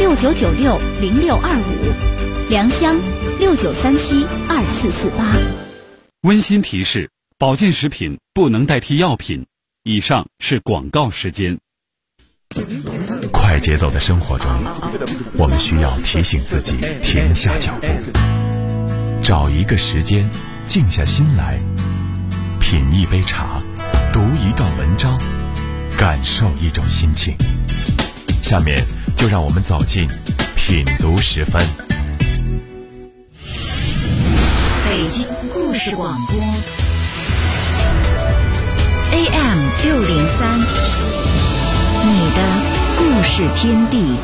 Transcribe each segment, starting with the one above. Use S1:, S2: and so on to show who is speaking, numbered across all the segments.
S1: 69960625，良乡69372448。
S2: 温馨提示：保健食品不能代替药品。以上是广告时间。
S3: 快节奏的生活中，我们需要提醒自己停下脚步，找一个时间静下心来，品一杯茶，读一段文章，感受一种心情。下面就让我们走进品读10分。
S1: 北京故事广播 AM603，你的故事天地。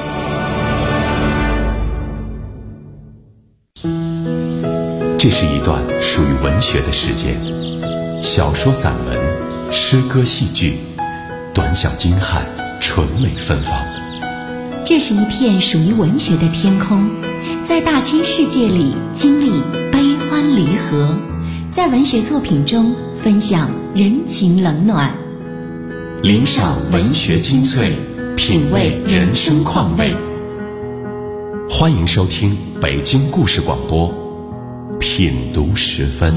S3: 这是一段属于文学的时间，小说、散文、诗歌、戏剧，短小精悍，纯美芬芳。
S1: 这是一片属于文学的天空，在大千世界里经历悲欢离合，在文学作品中分享人情冷暖，
S3: 领赏文学精粹，品味人生况味。欢迎收听北京故事广播品读10分。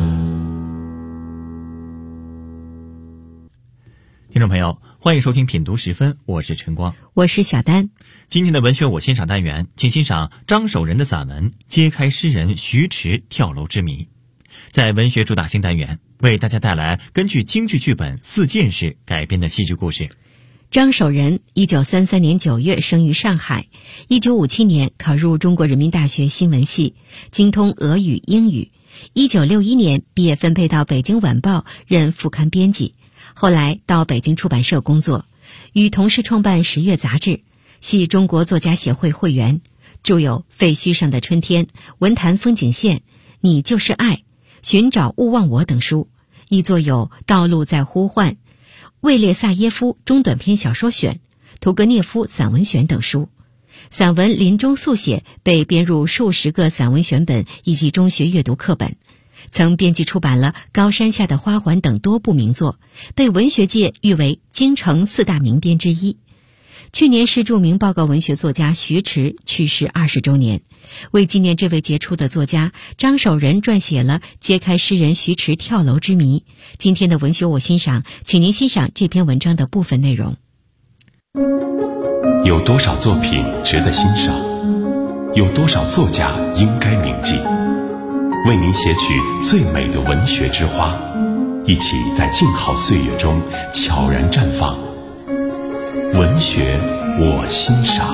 S4: 听众朋友，欢迎收听品读10分，我是陈光，
S1: 我是小丹。
S4: 今天的文学我欣赏单元，请欣赏张守仁的散文《揭开诗人徐迟跳楼之谜》。在文学主打新单元，为大家带来根据京剧剧本《四件事》改编的戏剧故事。
S1: 张守仁1933年9月生于上海，1957年考入中国人民大学新闻系，精通俄语、英语。1961年毕业分配到北京晚报任副刊编辑，后来到北京出版社工作，与同事创办10月杂志，系中国作家协会会员，著有《废墟上的春天》《文坛风景线》《你就是爱》《寻找勿忘我》等书，亦作有《道路在呼唤》《魏列萨耶夫中短篇小说选》《屠格涅夫散文选》等书。散文临终速写被编入数十个散文选本以及中学阅读课本，曾编辑出版了《高山下的花环》等多部名作，被文学界誉为京城4大名编之一。去年是著名报告文学作家徐迟去世20周年，为纪念这位杰出的作家，张守仁撰写了揭开诗人徐迟跳楼之谜。今天的文学我欣赏，请您欣赏这篇文章的部分内容。
S3: 有多少作品值得欣赏？有多少作家应该铭记？为您写取最美的文学之花，一起在静好岁月中悄然绽放。文学我欣赏。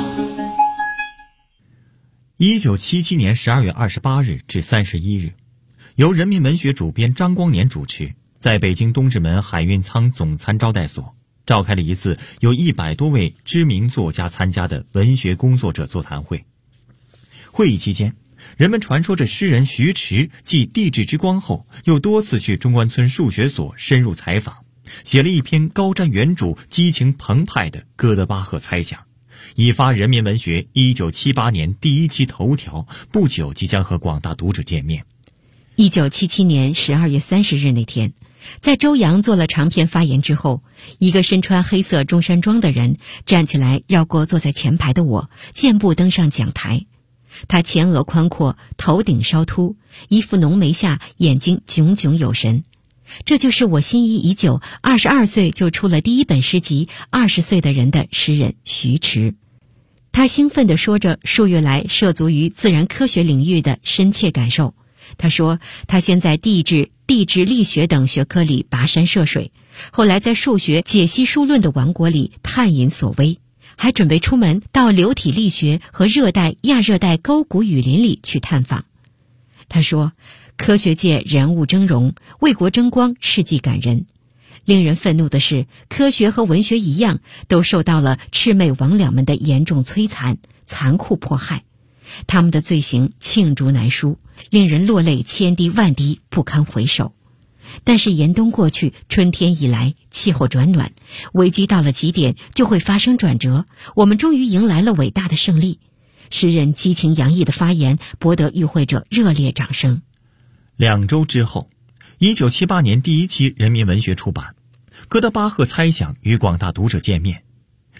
S4: 1977年12月28日至31日，由人民文学主编张光年主持，在北京东直门海运仓总参招待所召开了一次有100多位知名作家参加的文学工作者座谈会。会议期间，人们传说着诗人徐迟继地质之光后，又多次去中关村数学所深入采访，写了一篇高瞻远瞩、激情澎湃的哥德巴赫猜想，以发人民文学1978年第1期头条，不久即将和广大读者见面。
S1: 1977年12月30日那天，在周扬做了长篇发言之后，一个身穿黑色中山装的人站起来绕过坐在前排的我，健步登上讲台。他前额宽阔，头顶稍秃，一副浓眉下眼睛炯炯有神。这就是我心仪已久，22岁就出了第1本诗集，20岁的人的诗人徐迟。他兴奋地说着数月来涉足于自然科学领域的深切感受。他说，他先在地质、力学等学科里跋山涉水，后来在数学解析数论的王国里探隐所微，还准备出门到流体力学和热带、亚热带沟谷雨林里去探访。他说，科学界人物峥嵘，为国争光，事迹感人。令人愤怒的是，科学和文学一样，都受到了魑魅魍魉们的严重摧残、残酷迫害。他们的罪行罄竹难书，令人落泪千滴万滴，不堪回首。但是严冬过去，春天已来，气候转暖，危机到了极点就会发生转折，我们终于迎来了伟大的胜利。诗人激情洋溢的发言博得与会者热烈掌声。
S4: 2周之后，1978年第1期人民文学出版，哥德巴赫猜想与广大读者见面。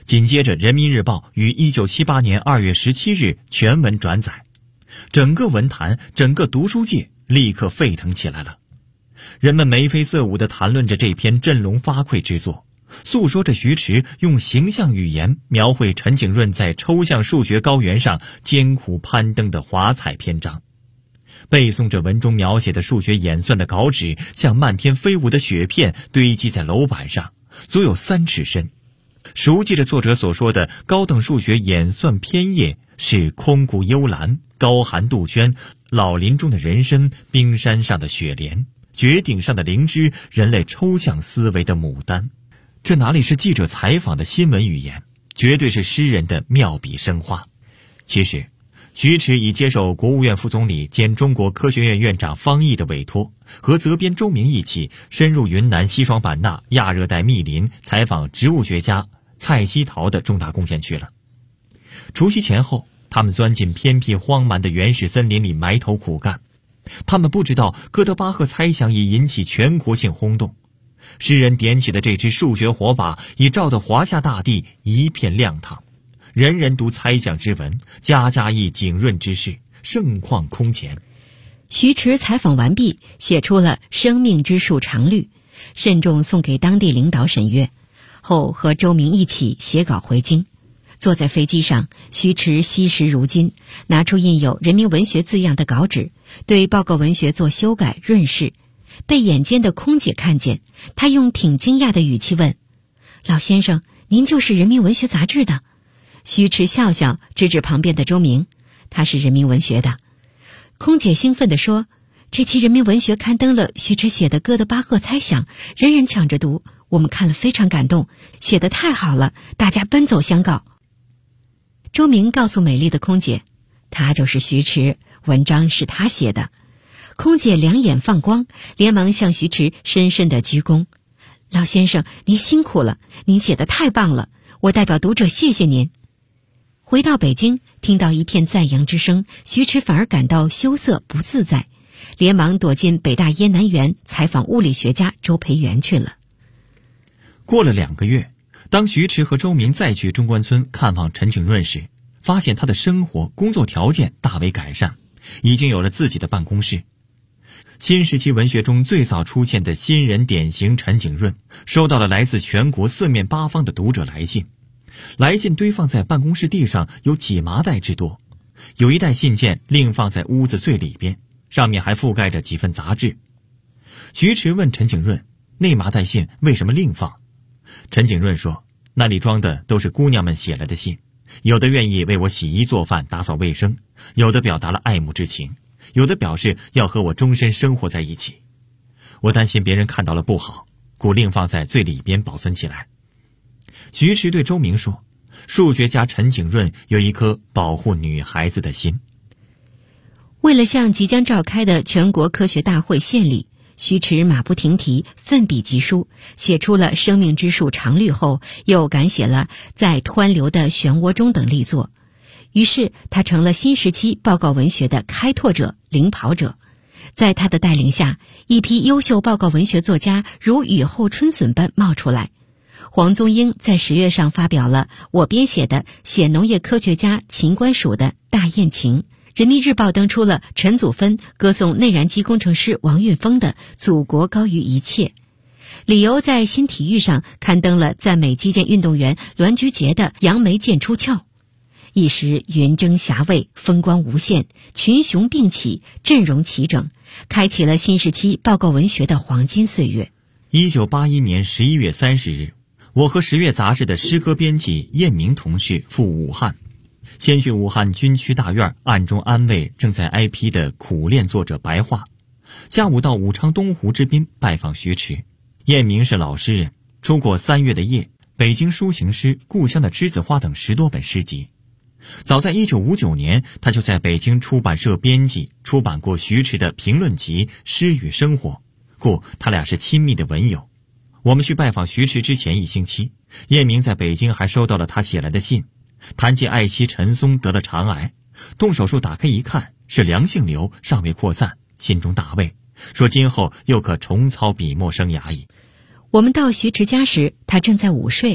S4: 紧接着《人民日报》于1978年2月17日全文转载，整个文坛、整个读书界立刻沸腾起来了。人们眉飞色舞地谈论着这篇振聋发聩之作，诉说着徐迟用形象语言描绘陈景润在抽象数学高原上艰苦攀登的华彩篇章，背诵着文中描写的数学演算的稿纸像漫天飞舞的雪片堆积在楼板上，足有3尺深。熟记着作者所说的高等数学演算篇页是空谷幽兰、高寒杜鹃、老林中的人参、冰山上的雪莲、绝顶上的灵芝，人类抽象思维的牡丹。这哪里是记者采访的新闻语言，绝对是诗人的妙笔生花。其实徐迟已接受国务院副总理兼中国科学院院长方毅的委托，和责编周明一起深入云南西双版纳亚热带密林采访植物学家蔡希陶的重大贡献去了。除夕前后，他们钻进偏僻荒蛮的原始森林里埋头苦干。他们不知道哥德巴赫猜想已引起全国性轰动，诗人点起的这支数学火把已照得华夏大地一片亮堂，人人读猜想之文，家家忆景润之事，盛况空前。
S1: 徐迟采访完毕，写出了《生命之树常绿》，慎重送给当地领导审阅后，和周明一起写稿回京。坐在飞机上，徐迟惜时如金，拿出印有人民文学字样的稿纸，对报告文学做修改润饰。被眼尖的空姐看见，她用挺惊讶的语气问：老先生，您就是人民文学杂志的？徐迟笑笑，指指旁边的周明，他是人民文学的。空姐兴奋地说，这期人民文学刊登了徐迟写的哥德巴赫猜想，人人抢着读，我们看了非常感动，写得太好了，大家奔走相告。周明告诉美丽的空姐，他就是徐迟，文章是他写的。空姐两眼放光，连忙向徐迟深深的鞠躬。老先生，您辛苦了，您写得太棒了，我代表读者谢谢您。回到北京，听到一片赞扬之声，徐迟反而感到羞涩不自在，连忙躲进北大燕南园采访物理学家周培源去了。
S4: 过了2个月，当徐迟和周明再去中关村看望陈景润时，发现他的生活工作条件大为改善，已经有了自己的办公室。新时期文学中最早出现的新人典型陈景润，收到了来自全国4面8方的读者来信，来信堆放在办公室地上有几麻袋之多，有一袋信件另放在屋子最里边，上面还覆盖着几份杂志。徐迟问陈景润，那麻袋信为什么另放？陈景润说，那里装的都是姑娘们写来的信，有的愿意为我洗衣做饭打扫卫生，有的表达了爱慕之情，有的表示要和我终身生活在一起。我担心别人看到了不好，故另放在最里边保存起来。徐迟对周明说，数学家陈景润有一颗保护女孩子的心。
S1: 为了向即将召开的全国科学大会献礼，徐迟马不停蹄，奋笔疾书，写出了《生命之树常绿》后，又赶写了《在湍流的漩涡中》等力作。于是他成了新时期报告文学的开拓者、领跑者。在他的带领下，一批优秀报告文学作家如雨后春笋般冒出来。黄宗英在10月上发表了我编写的写农业科学家秦观蜀的《大雁情》，人民日报登出了陈祖芬歌颂内燃机工程师王运峰的《祖国高于一切》。李由在新体育上刊登了赞美击剑运动员栾菊杰的《杨梅剑出鞘》。一时云蒸霞蔚，风光无限，群雄并起，阵容齐整，开启了新时期报告文学的黄金岁月。
S4: 1981年11月30日，我和10月杂志的诗歌编辑燕明同事赴武汉，先去武汉军区大院暗中安慰正在挨批的苦练作者白桦。下午到武昌东湖之滨拜访徐迟。燕明是老诗人，出过《3月的夜》、北京抒行诗、故乡的栀子花等10多本诗集。早在1959年，他就在北京出版社编辑出版过徐迟的评论集《诗与生活》，故他俩是亲密的文友。我们去拜访徐迟之前1星期，燕明在北京还收到了他写来的信，谈及爱妻陈松得了肠癌，动手术打开一看是良性瘤，尚未扩散，心中大慰，说今后又可重操笔墨生涯矣。
S1: 我们到徐迟家时，他正在午睡，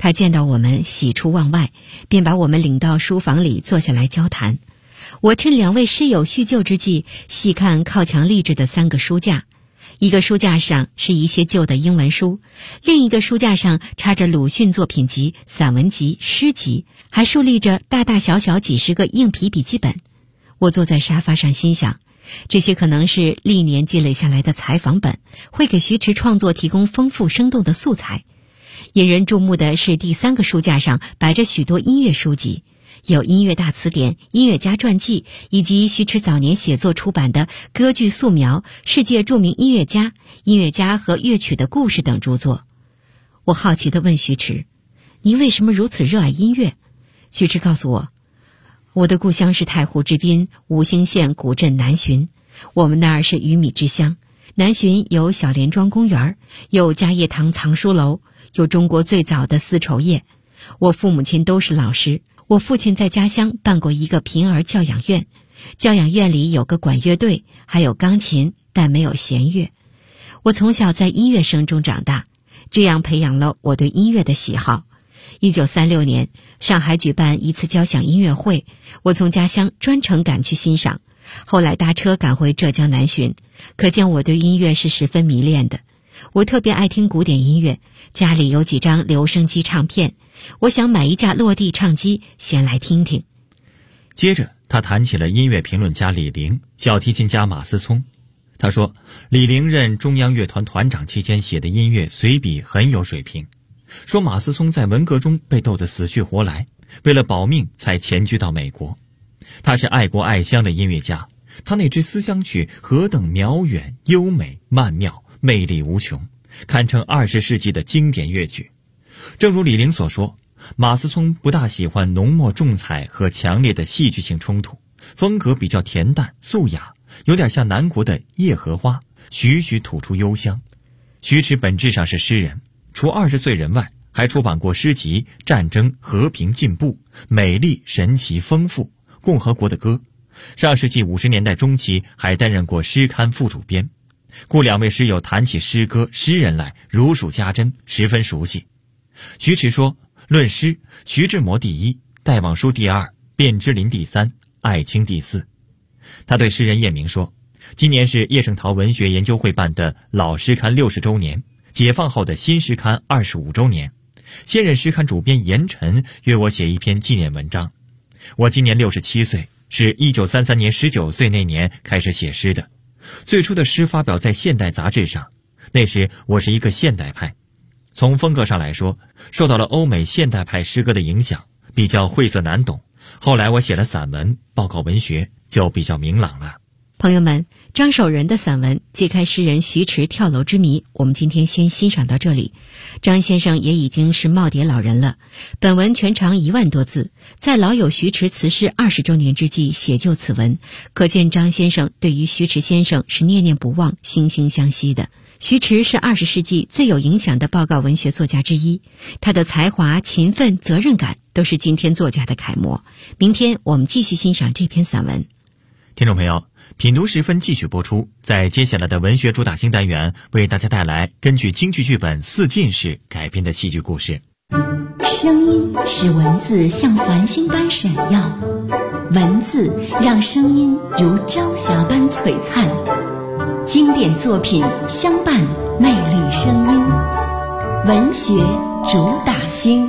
S1: 他见到我们喜出望外，便把我们领到书房里坐下来交谈。我趁两位师友叙旧之际，细看靠墙立着的3个书架，一个书架上是一些旧的英文书，另一个书架上插着鲁迅作品集、散文集、诗集，还竖立着大大小小几十个硬皮笔记本。我坐在沙发上心想，这些可能是历年积累下来的采访本，会给徐迟创作提供丰富生动的素材。引人注目的是第3个书架上摆着许多音乐书籍，有音乐大词典、音乐家传记，以及徐迟早年写作出版的歌剧素描、世界著名音乐家、音乐家和乐曲的故事等著作。我好奇地问徐迟，您为什么如此热爱音乐？徐迟告诉我，我的故乡是太湖之滨吴兴县古镇南浔，我们那儿是鱼米之乡。南浔有小莲庄公园，有嘉业堂藏书楼，有中国最早的丝绸业。我父母亲都是老师，我父亲在家乡办过一个贫儿教养院，教养院里有个管乐队，还有钢琴，但没有弦乐。我从小在音乐声中长大，这样培养了我对音乐的喜好。1936年，上海举办一次交响音乐会，我从家乡专程赶去欣赏，后来搭车赶回浙江南浔，可见我对音乐是十分迷恋的。我特别爱听古典音乐，家里有几张留声机唱片，我想买一架落地唱机先来听听。
S4: 接着他谈起了音乐评论家李陵、小提琴家马思聪。他说，李陵任中央乐团团长期间写的音乐随笔很有水平，说马思聪在文革中被斗得死去活来，为了保命才潜居到美国。他是爱国爱乡的音乐家，他那支思乡曲何等渺远、优美、曼妙，魅力无穷，堪称20世纪的经典乐曲。正如李陵所说，马思聪不大喜欢浓墨重彩和强烈的戏剧性冲突，风格比较恬淡素雅，有点像南国的夜荷花，徐徐吐出幽香。徐迟本质上是诗人，除20岁人外，还出版过诗集《战争、和平、进步》《美丽、神奇、丰富》《共和国的歌》。上世纪50年代中期还担任过诗刊副主编，故两位诗友谈起诗歌、诗人来如数家珍，十分熟悉。徐迟说，论诗，徐志摩第一，戴望舒第二，卞之琳第三，艾青第四。他对诗人叶明说，今年是叶圣陶文学研究会办的老诗刊60周年，解放后的新诗刊25周年。现任诗刊主编严晨约我写一篇纪念文章。我今年67岁，是1933年19岁那年开始写诗的。最初的诗发表在《现代》杂志上，那时我是一个现代派。从风格上来说，受到了欧美现代派诗歌的影响，比较晦涩难懂。后来我写了散文、报告文学，就比较明朗了。
S1: 朋友们，张守仁的散文揭开诗人徐迟跳楼之谜，我们今天先欣赏到这里。张先生也已经是耄耋老人了，本文全长1万多字，在老友徐迟辞世20周年之际写就此文，可见张先生对于徐迟先生是念念不忘、惺惺相惜的。徐迟是20世纪最有影响的报告文学作家之一，他的才华、勤奋、责任感都是今天作家的楷模。明天我们继续欣赏这篇散文。
S4: 听众朋友，品读时分继续播出，在接下来的文学主打新单元，为大家带来根据京剧剧本《四进士》改编的戏剧故事。
S5: 声音使文字像繁星般闪耀，文字让声音如朝霞般璀璨。经典作品相伴，魅力声音，文学主打星。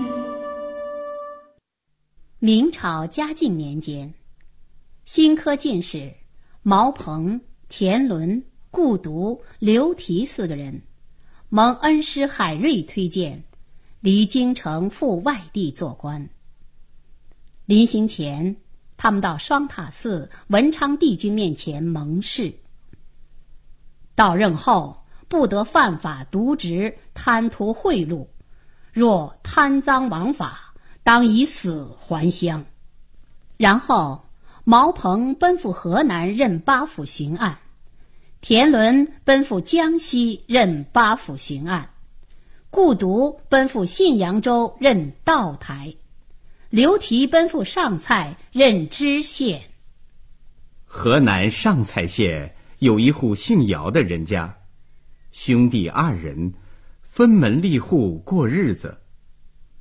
S5: 明朝嘉靖年间，新科进士毛鹏、田伦、顾独、刘提4个人蒙恩师海瑞推荐，离京城赴外地做官。临行前，他们到双塔寺文昌帝君面前盟誓，到任后不得犯法渎职、贪图贿赂，若贪赃枉法，当以死还乡。然后毛鹏奔赴河南任八府巡按，田伦奔赴江西任八府巡按，顾独奔赴信阳州任道台，刘提奔赴上蔡任知县。
S6: 河南上蔡县有一户姓姚的人家，兄弟2人分门立户过日子。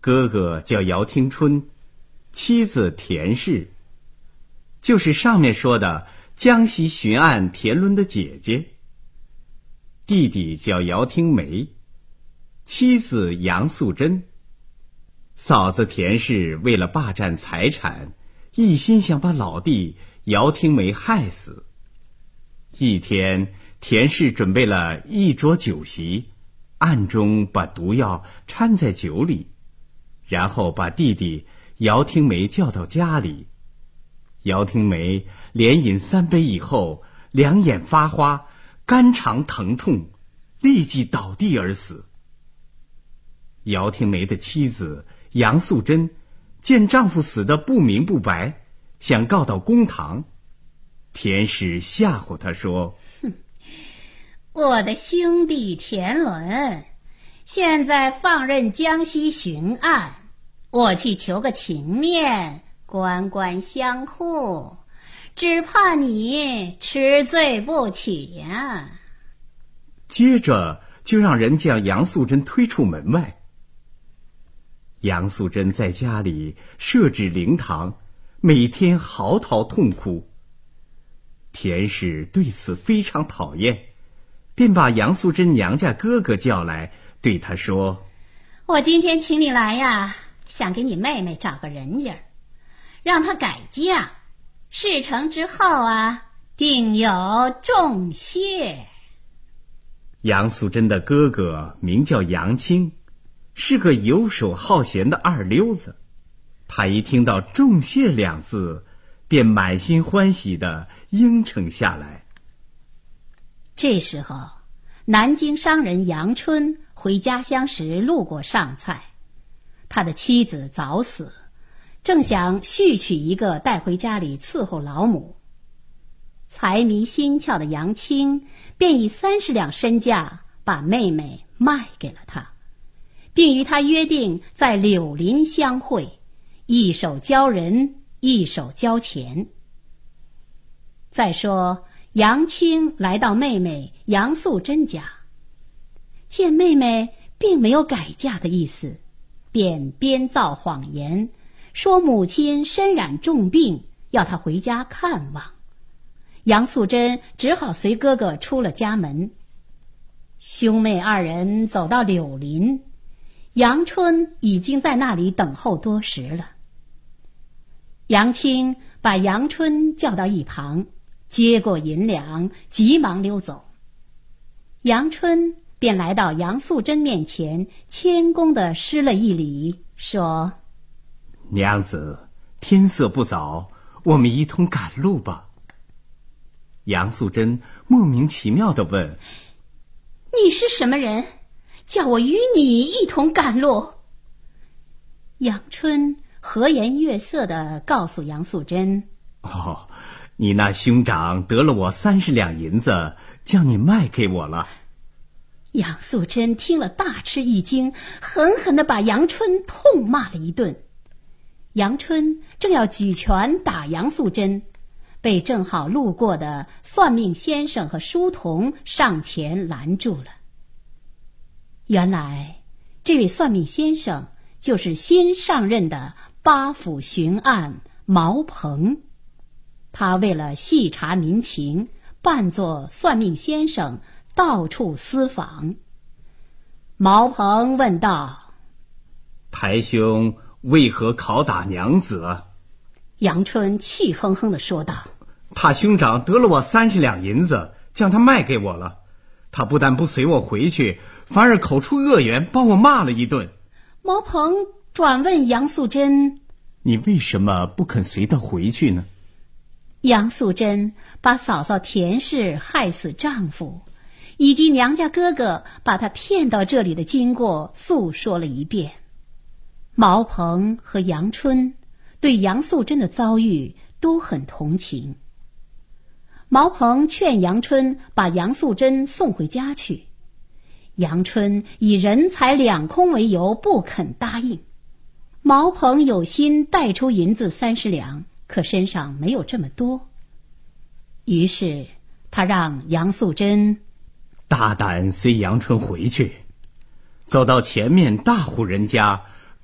S6: 哥哥叫姚听春，妻子田氏，就是上面说的江西巡按田伦的姐姐。弟弟叫姚听梅，妻子杨素贞。嫂子田氏为了霸占财产，一心想把老弟姚听梅害死。一天，田氏准备了一桌酒席，暗中把毒药掺在酒里，然后把弟弟姚听梅叫到家里。姚听梅连饮3杯以后，两眼发花，肝肠疼痛，立即倒地而死。姚听梅的妻子杨素贞见丈夫死得不明不白，想告到公堂。田氏吓唬她说：
S5: 我的兄弟田伦现在放任江西巡按，我去求个情面，官官相护，只怕你吃罪不起呀。
S6: 接着就让人将杨素贞推出门外。杨素贞在家里设置灵堂，每天嚎啕痛哭。田氏对此非常讨厌，便把杨素贞娘家哥哥叫来，对他说：
S5: 我今天请你来呀，想给你妹妹找个人家，让她改嫁，事成之后啊，定有重谢。
S6: 杨素贞的哥哥名叫杨清，是个游手好闲的二流子。他一听到重谢2字，便满心欢喜地应承下来。
S5: 这时候，南京商人杨春回家乡时路过上蔡，他的妻子早死，正想续娶一个带回家里伺候老母。财迷心窍的杨清便以30两身价把妹妹卖给了他，并与他约定在柳林相会，一手交人，一手交钱。再说杨清来到妹妹杨素贞家，见妹妹并没有改嫁的意思，便编造谎言，说母亲身染重病，要她回家看望。杨素贞只好随哥哥出了家门。兄妹2人走到柳林，杨春已经在那里等候多时了。杨清把杨春叫到一旁，接过银两，急忙溜走。杨春便来到杨素贞面前，谦恭地施了一礼，说：
S6: 娘子，天色不早，我们一同赶路吧。杨素贞莫名其妙地问：
S5: 你是什么人？叫我与你一同赶路？杨春和颜悦色地告诉杨素贞：
S6: 你那兄长得了我30两银子，叫你卖给我了。
S5: 杨素贞听了大吃一惊，狠狠地把杨春痛骂了一顿。杨春正要举拳打杨素贞，被正好路过的算命先生和书童上前拦住了。原来这位算命先生就是新上任的8府巡按毛鹏，他为了细查民情，扮作算命先生，到处私访。毛鹏问道：
S6: 台兄为何拷打娘子？
S5: 杨春气哼哼地说道：
S6: 他兄长得了我30两银子，将他卖给我了。他不但不随我回去，反而口出恶言，把我骂了一顿。
S5: 毛鹏转问杨素贞：
S6: 你为什么不肯随他回去呢？
S5: 杨素贞把嫂嫂田氏害死丈夫，以及娘家哥哥把她骗到这里的经过诉说了一遍。毛鹏和杨春对杨素贞的遭遇都很同情。毛鹏劝杨春把杨素贞送回家去，杨春以人财两空为由不肯答应。毛鹏有心带出银子30两，可身上没有这么多，于是他让杨素贞
S6: 大胆随杨春回去，走到前面大户人家，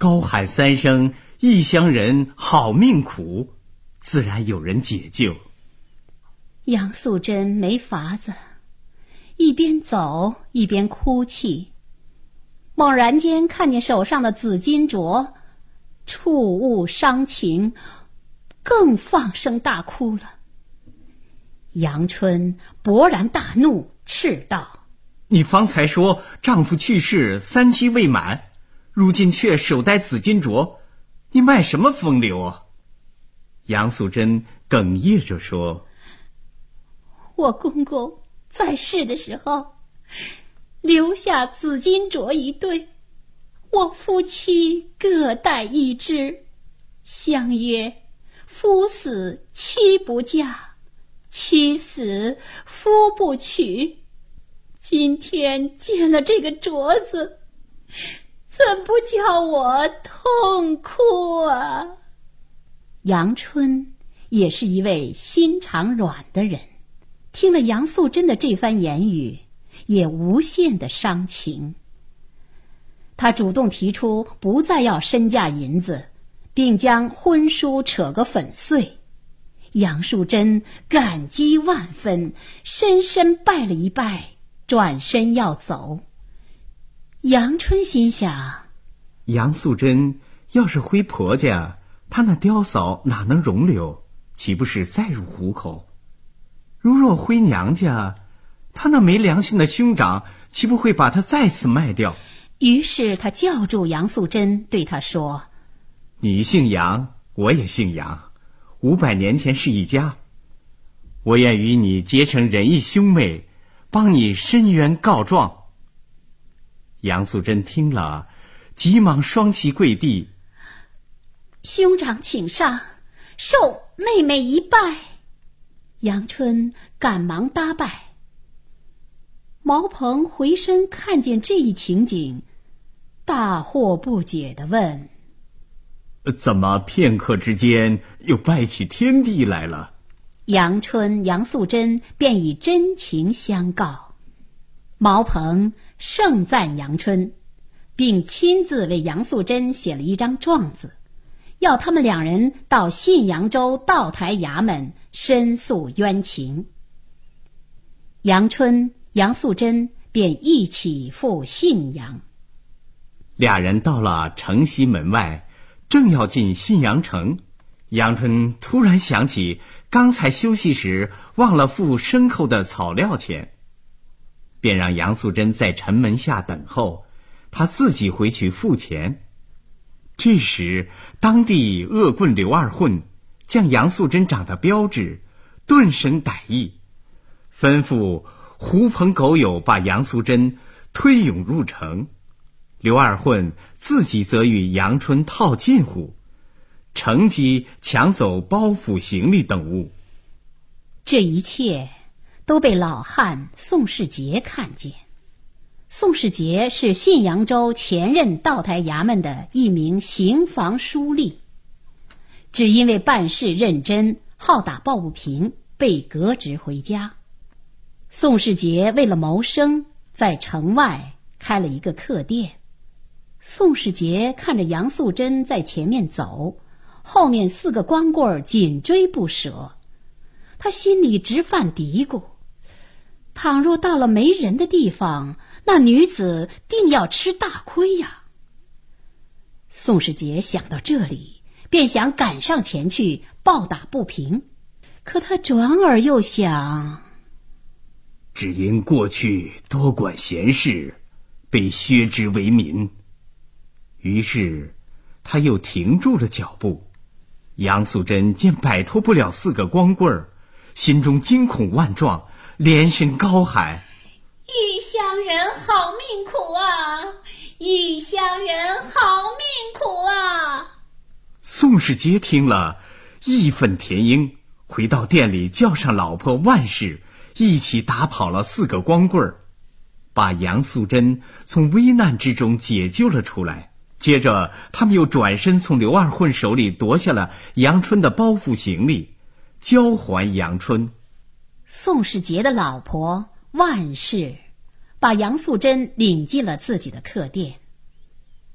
S6: 高喊3声异乡人好命苦，自然有人解救。
S5: 杨素贞没法子，一边走一边哭泣，猛然间看见手上的紫金镯，触物伤情，更放声大哭了。杨春勃然大怒，斥道：
S6: 你方才说丈夫去世3期未满，如今却手戴紫金镯，你卖什么风流啊？杨素贞哽咽着说：
S5: 我公公在世的时候留下紫金镯1对，我夫妻各戴1只，相约夫死妻不嫁，妻死夫不娶。今天见了这个镯子，怎不叫我痛哭啊？杨春也是一位心肠软的人，听了杨素贞的这番言语，也无限的伤情。他主动提出不再要身价银子，并将婚书扯个粉碎。杨素贞感激万分，深深拜了一拜，转身要走。杨春心想，
S6: 杨素贞要是回婆家，她那刁嫂哪能容留，岂不是再入虎口？如若回娘家，她那没良心的兄长岂不会把她再次卖掉？
S5: 于是他叫住杨素贞，对她说：
S6: 你姓杨，我也姓杨，500年前是一家，我愿与你结成仁义兄妹，帮你伸冤告状。杨素贞听了，急忙双膝跪地：
S5: 兄长请上，受妹妹一拜。杨春赶忙搭拜。毛鹏回身看见这一情景，大惑不解地问：
S6: 怎么片刻之间又拜起天地来了？
S5: 杨春、杨素贞便以真情相告。毛鹏盛赞杨春，并亲自为杨素贞写了一张状子，要他们2人到信阳州道台衙门申诉冤情。杨春、杨素贞便一起赴信阳。
S6: 俩人到了城西门外，正要进信阳城，杨春突然想起刚才休息时忘了付牲口的草料钱，便让杨素贞在城门下等候，他自己回去付钱。这时当地恶棍刘二混将杨素贞长得标致，顿生歹意，吩咐狐朋狗友把杨素贞推涌入城。刘二混自己则与杨春套近乎，乘机抢走包袱行李等物。
S5: 这一切都被老汉宋世杰看见。宋世杰是信阳州前任道台衙门的一名刑房书吏，只因为办事认真，好打抱不平，被革职回家。宋世杰为了谋生，在城外开了一个客店。宋世杰看着杨素贞在前面走，后面4个光棍紧追不舍，他心里直犯嘀咕：倘若到了没人的地方，那女子定要吃大亏呀。宋世杰想到这里，便想赶上前去暴打不平，可他转而又想，
S6: 只因过去多管闲事，被削职为民。于是他又停住了脚步。杨素贞见摆脱不了4个光棍儿，心中惊恐万状，连声高喊：
S5: 异乡人好命苦啊！异乡人好命苦啊！
S6: 宋世杰听了，义愤填膺，回到店里叫上老婆万氏，一起打跑了4个光棍儿，把杨素贞从危难之中解救了出来。接着他们又转身从刘二混手里夺下了杨春的包袱行李，交还杨春。
S5: 宋世杰的老婆万氏把杨素贞领进了自己的客店。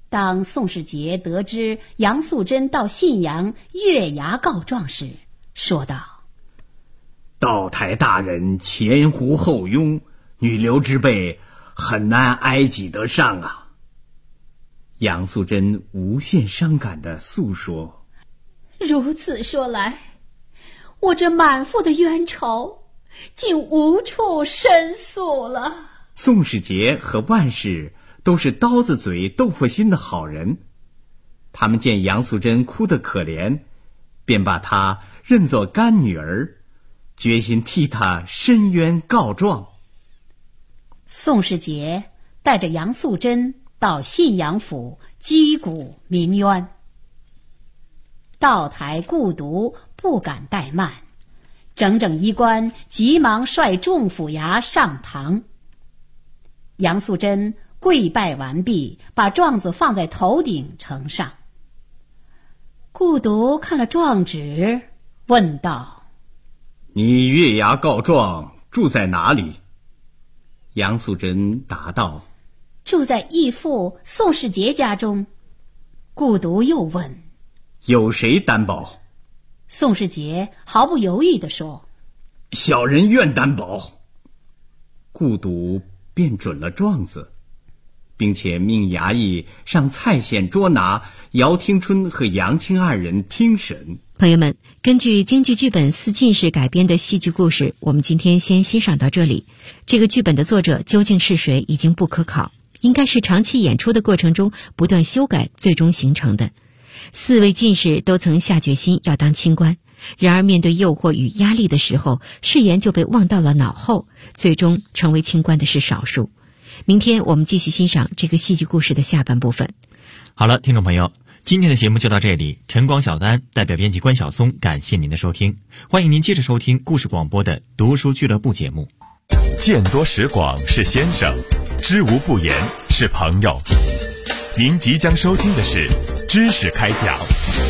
S5: 当宋世杰得知杨素贞到信阳月牙告状时，说道：
S6: 道台大人前呼后拥，女流之辈很难挨挤得上啊。杨素贞无限伤感地诉说：
S5: 如此说来，我这满腹的冤仇竟无处申诉了。
S6: 宋世杰和万氏都是刀子嘴豆腐心的好人，他们见杨素贞哭得可怜，便把她认作干女儿，决心替她申冤告状。
S5: 宋世杰带着杨素贞到信阳府击鼓鸣冤，道台顾毒不敢怠慢，整整衣冠急忙率众府衙上堂。杨素贞跪拜完毕，把状子放在头顶呈上。顾毒看了状纸，问道：
S6: 你月牙告状住在哪里？杨素贞答道：
S5: 住在义父宋世杰家中。顾毒又问：
S6: 有谁担保？
S5: 宋世杰毫不犹豫地说：
S6: 小人愿担保。顾毒便准了状子，并且命衙役上蔡县捉拿姚听春和杨青二人听审。
S1: 朋友们，根据京剧剧本《四进士》改编的戏剧故事，我们今天先欣赏到这里。这个剧本的作者究竟是谁已经不可考，应该是长期演出的过程中不断修改最终形成的。4位进士都曾下决心要当清官，然而面对诱惑与压力的时候，誓言就被忘到了脑后，最终成为清官的是少数。明天我们继续欣赏这个戏剧故事的下半部分。
S4: 好了，听众朋友，今天的节目就到这里。晨光小丹代表编辑关晓松，感谢您的收听。欢迎您接着收听故事广播的读书俱乐部节目。
S3: 见多识广是先生，知无不言是朋友。您即将收听的是知识开讲。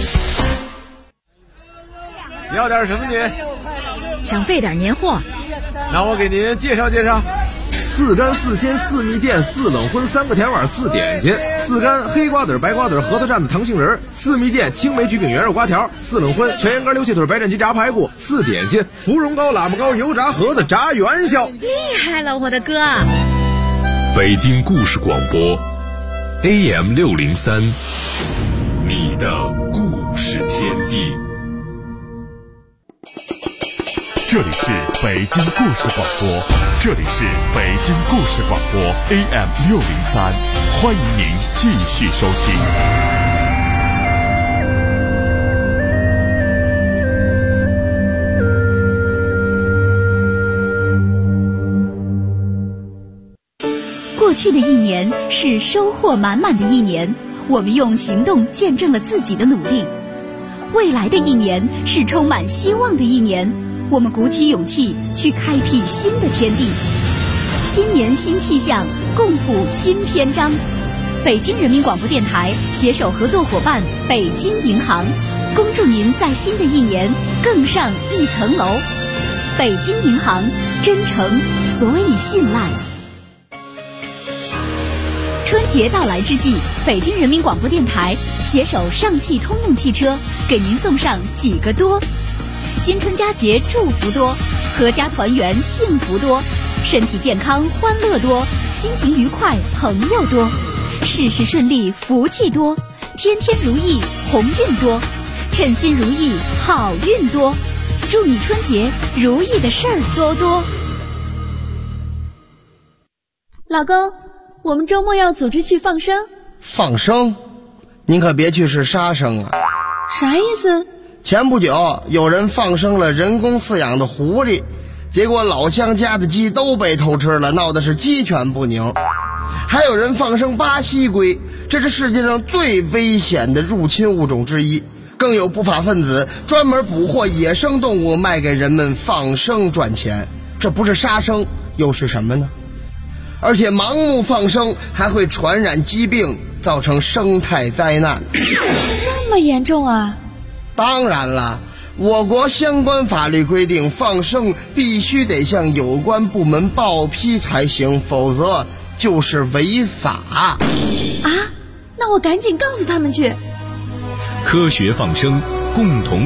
S7: 你要点什么您？
S8: 想备点年货。
S7: 那我给您介绍介绍。4干4鲜4蜜饯4冷荤3个甜碗4点心，4干黑瓜子白瓜子核桃蘸子糖杏仁，4蜜饯青梅橘饼圆肉瓜条，4冷荤全羊肝溜蟹腿白斩鸡炸排骨，4点心芙蓉糕喇嘛糕油炸盒子炸元宵。
S8: 厉害了，我的哥！
S9: 北京故事广播 AM 603，你的故事天地。
S3: 这里是北京故事广播，这里是北京故事广播 AM 603，欢迎您继续收听。
S8: 过去的一年是收获满满的一年，我们用行动见证了自己的努力。未来的一年是充满希望的一年，我们鼓起勇气去开辟新的天地。新年新气象，共谱新篇章。北京人民广播电台携手合作伙伴北京银行，恭祝您在新的一年更上一层楼。北京银行，真诚所以信赖。春节到来之际，北京人民广播电台携手上汽通用汽车，给您送上几个多：新春佳节祝福多，阖家团圆幸福多，身体健康欢乐多，心情愉快朋友多，事事顺利福气多，天天如意鸿运多，称心如意好运多，祝你春节如意的事儿多多。
S10: 老公，我们周末要组织去放生。
S11: 放生？您可别去是杀生啊！
S10: 啥意思？
S11: 前不久有人放生了人工饲养的狐狸，结果老乡家的鸡都被偷吃了，闹得是鸡犬不宁。还有人放生巴西龟，这是世界上最危险的入侵物种之一。更有不法分子专门捕获野生动物卖给人们放生赚钱，这不是杀生又是什么呢？而且盲目放生还会传染疾病，造成生态灾难。
S10: 这么严重啊？
S11: 当然了，我国相关法律规定，放生必须得向有关部门报批才行，否则就是违法。
S10: 啊？ 那我赶紧告诉他们去。
S9: 科学放生，共同